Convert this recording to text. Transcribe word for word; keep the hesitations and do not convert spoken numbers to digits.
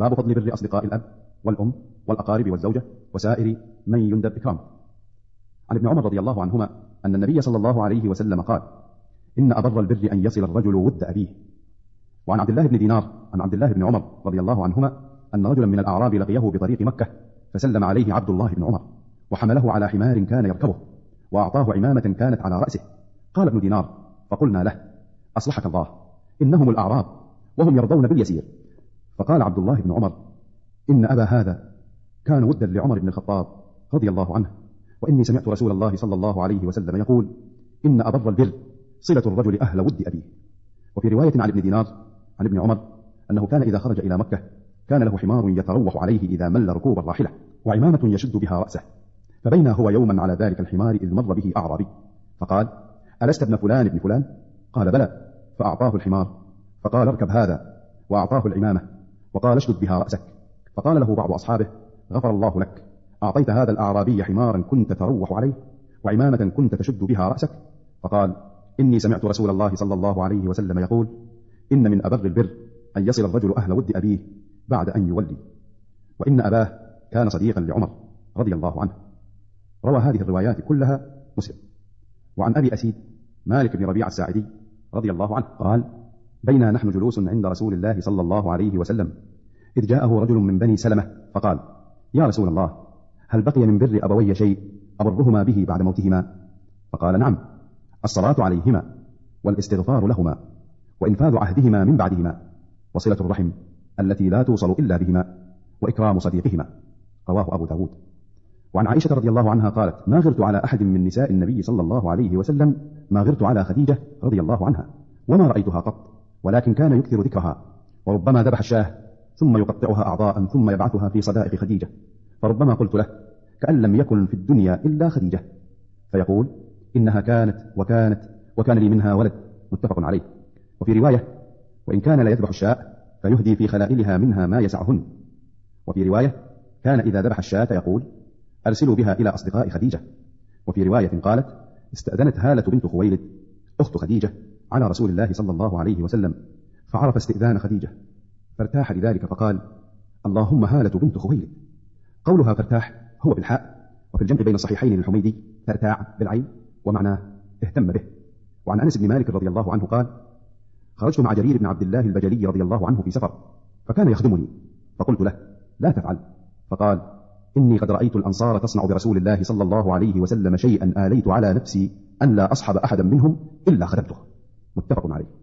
باب فضل بر أصدقاء الأب والأم والأقارب والزوجة وسائر من يندب إكرام. عن ابن عمر رضي الله عنهما أن النبي صلى الله عليه وسلم قال: إن أبر البر أن يصل الرجل ود أبيه. وعن عبد الله بن دينار عن عبد الله بن عمر رضي الله عنهما أن رجلا من الأعراب لقيه بطريق مكة، فسلم عليه عبد الله بن عمر وحمله على حمار كان يركبه، وأعطاه عمامة كانت على رأسه. قال ابن دينار: فقلنا له: أصلحك الله، إنهم الأعراب وهم يرضون باليسير. فقال عبد الله بن عمر: إن أبا هذا كان ودا لعمر بن الخطاب رضي الله عنه، وإني سمعت رسول الله صلى الله عليه وسلم يقول: إن أبر البر صلة الرجل أهل ود أبيه. وفي رواية عن ابن دينار عن ابن عمر أنه كان إذا خرج إلى مكة كان له حمار يتروح عليه إذا مل ركوب الراحلة، وعمامة يشد بها رأسه. فبينا هو يوما على ذلك الحمار إذ مر به أعرابي فقال: ألست ابن فلان ابن فلان؟ قال: بلى. فأعطاه الحمار فقال: اركب هذا، وأعطاه العمامة وقال: اشدد بها رأسك. فقال له بعض أصحابه: غفر الله لك، أعطيت هذا الأعرابي حمارا كنت تروح عليه وعمامة كنت تشد بها رأسك. فقال: إني سمعت رسول الله صلى الله عليه وسلم يقول: إن من أبر البر أن يصل الرجل أهل ود أبيه بعد أن يولي. وإن أباه كان صديقا لعمر رضي الله عنه. روى هذه الروايات كلها مسلم. وعن أبي أسيد مالك بن ربيع الساعدي رضي الله عنه قال: بينا نحن جلوس عند رسول الله صلى الله عليه وسلم إذ جاءه رجل من بني سلمة فقال: يا رسول الله، هل بقي من بر أبوي شيء أبرهما به بعد موتهما؟ فقال: نعم، الصلاة عليهما والاستغفار لهما وإنفاذ عهدهما من بعدهما وصلة الرحم التي لا توصل إلا بهما وإكرام صديقهما. رواه أبو داود. وعن عائشة رضي الله عنها قالت: ما غرت على أحد من نساء النبي صلى الله عليه وسلم ما غرت على خديجة رضي الله عنها، وما رأيتها قط، ولكن كان يكثر ذكرها، وربما ذبح الشاه ثم يقطعها أعضاء ثم يبعثها في صدائق خديجة، فربما قلت له: كأن لم يكن في الدنيا إلا خديجة، فيقول: إنها كانت وكانت وكان لي منها ولد. متفق عليه. وفي رواية: وإن كان لا يذبح الشاء فيهدي في خلائلها منها ما يسعهن. وفي رواية: كان إذا ذبح الشاة يقول: أرسلوا بها إلى أصدقاء خديجة. وفي رواية قالت: استأذنت هالة بنت خويلد أخت خديجة على رسول الله صلى الله عليه وسلم، فعرف استئذان خديجة فارتاح لذلك فقال: اللهم هالة بنت خويلد. قولها فارتاح هو بالحاء، وفي الجمع بين الصحيحين للحميدي ترتاع بالعين ومعناه اهتم به. وعن أنس بن مالك رضي الله عنه قال: خرجت مع جرير بن عبد الله البجلي رضي الله عنه في سفر، فكان يخدمني، فقلت له: لا تفعل. فقال: إني قد رأيت الأنصار تصنع برسول الله صلى الله عليه وسلم شيئا آليت على نفسي أن لا أصحب أحدا منهم إلا خدمته. متفق عليه.